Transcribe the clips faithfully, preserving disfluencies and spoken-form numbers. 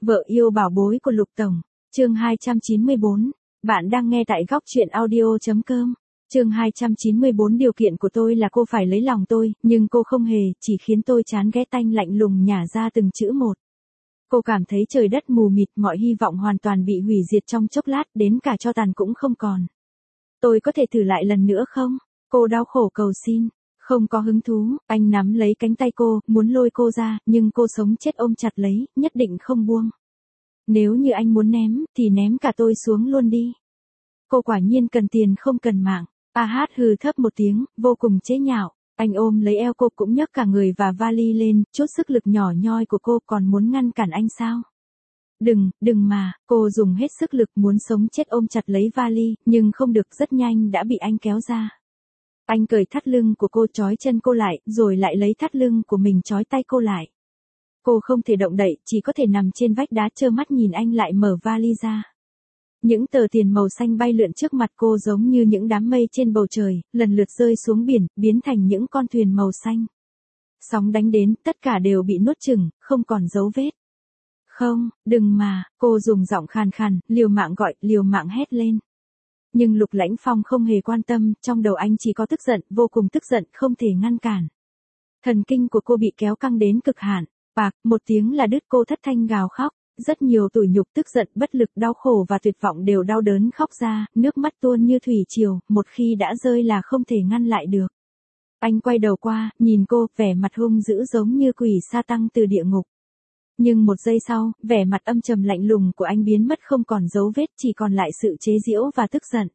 Vợ yêu bảo bối của Lục Tổng, chương hai trăm chín mươi bốn. Bạn đang nghe tại góc truyện audio chấm com. Chương hai trăm chín mươi bốn. Điều kiện của tôi là cô phải lấy lòng tôi, nhưng cô không hề, chỉ khiến tôi chán ghét tanh lạnh lùng nhả ra từng chữ một. Cô cảm thấy trời đất mù mịt, mọi hy vọng hoàn toàn bị hủy diệt trong chốc lát, đến cả tro tàn cũng không còn. Tôi có thể thử lại lần nữa không? Cô đau khổ cầu xin. Không có hứng thú, anh nắm lấy cánh tay cô, muốn lôi cô ra, nhưng cô sống chết ôm chặt lấy, nhất định không buông. Nếu như anh muốn ném, thì ném cả tôi xuống luôn đi. Cô quả nhiên cần tiền không cần mạng. A hát hừ thấp một tiếng, vô cùng chế nhạo. Anh ôm lấy eo cô cũng nhấc cả người và vali lên, chút sức lực nhỏ nhoi của cô còn muốn ngăn cản anh sao? Đừng, đừng mà, cô dùng hết sức lực muốn sống chết ôm chặt lấy vali, nhưng không được, rất nhanh đã bị anh kéo ra. Anh cởi thắt lưng của cô, trói chân cô lại, rồi lại lấy thắt lưng của mình trói tay cô lại. Cô không thể động đậy, chỉ có thể nằm trên vách đá trơ mắt nhìn anh lại mở vali ra. Những tờ tiền màu xanh bay lượn trước mặt cô giống như những đám mây trên bầu trời, lần lượt rơi xuống biển, biến thành những con thuyền màu xanh. Sóng đánh đến, tất cả đều bị nuốt chửng, không còn dấu vết. Không, đừng mà, cô dùng giọng khàn khàn, liều mạng gọi, liều mạng hét lên. Nhưng Lục Lãnh Phong không hề quan tâm, trong đầu anh chỉ có tức giận, vô cùng tức giận, không thể ngăn cản. Thần kinh của cô bị kéo căng đến cực hạn, bạc, một tiếng là đứt, cô thất thanh gào khóc, rất nhiều tủi nhục, tức giận, bất lực, đau khổ và tuyệt vọng đều đau đớn khóc ra, nước mắt tuôn như thủy triều, một khi đã rơi là không thể ngăn lại được. Anh quay đầu qua, nhìn cô, vẻ mặt hung dữ giống như quỷ sa tăng từ địa ngục. Nhưng một giây sau, vẻ mặt âm trầm lạnh lùng của anh biến mất không còn dấu vết, chỉ còn lại sự chế giễu và tức giận.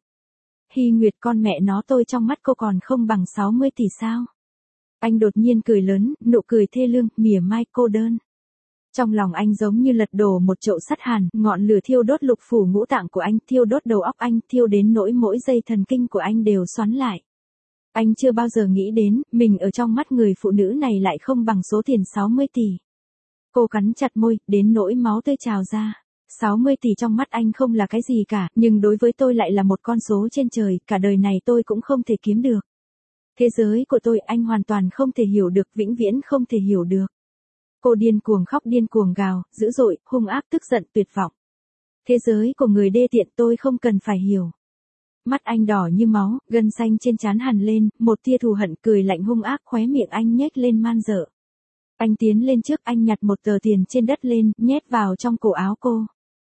Hy Nguyệt, con mẹ nó, tôi trong mắt cô còn không bằng sáu mươi tỷ sao? Anh đột nhiên cười lớn, nụ cười thê lương, mỉa mai, cô đơn. Trong lòng anh giống như lật đổ một chậu sắt hàn, ngọn lửa thiêu đốt lục phủ ngũ tạng của anh, thiêu đốt đầu óc anh, thiêu đến nỗi mỗi dây thần kinh của anh đều xoắn lại. Anh chưa bao giờ nghĩ đến, mình ở trong mắt người phụ nữ này lại không bằng số tiền sáu mươi tỷ. Cô cắn chặt môi, đến nỗi máu tươi trào ra. sáu mươi tỷ trong mắt anh không là cái gì cả, nhưng đối với tôi lại là một con số trên trời, cả đời này tôi cũng không thể kiếm được. Thế giới của tôi anh hoàn toàn không thể hiểu được, vĩnh viễn không thể hiểu được. Cô điên cuồng khóc, điên cuồng gào, dữ dội, hung ác, tức giận, tuyệt vọng. Thế giới của người đê tiện tôi không cần phải hiểu. Mắt anh đỏ như máu, gân xanh trên trán hằn lên, một tia thù hận, cười lạnh hung ác, khóe miệng anh nhếch lên man dợ. Anh tiến lên trước, anh nhặt một tờ tiền trên đất lên, nhét vào trong cổ áo cô.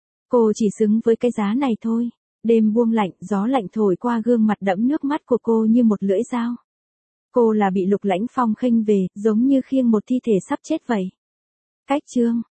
Cô chỉ xứng với cái giá này thôi. Đêm buông lạnh, gió lạnh thổi qua gương mặt đẫm nước mắt của cô như một lưỡi dao. Cô là bị Lục Lãnh Phong khênh về, giống như khiêng một thi thể sắp chết vậy. Cách chương.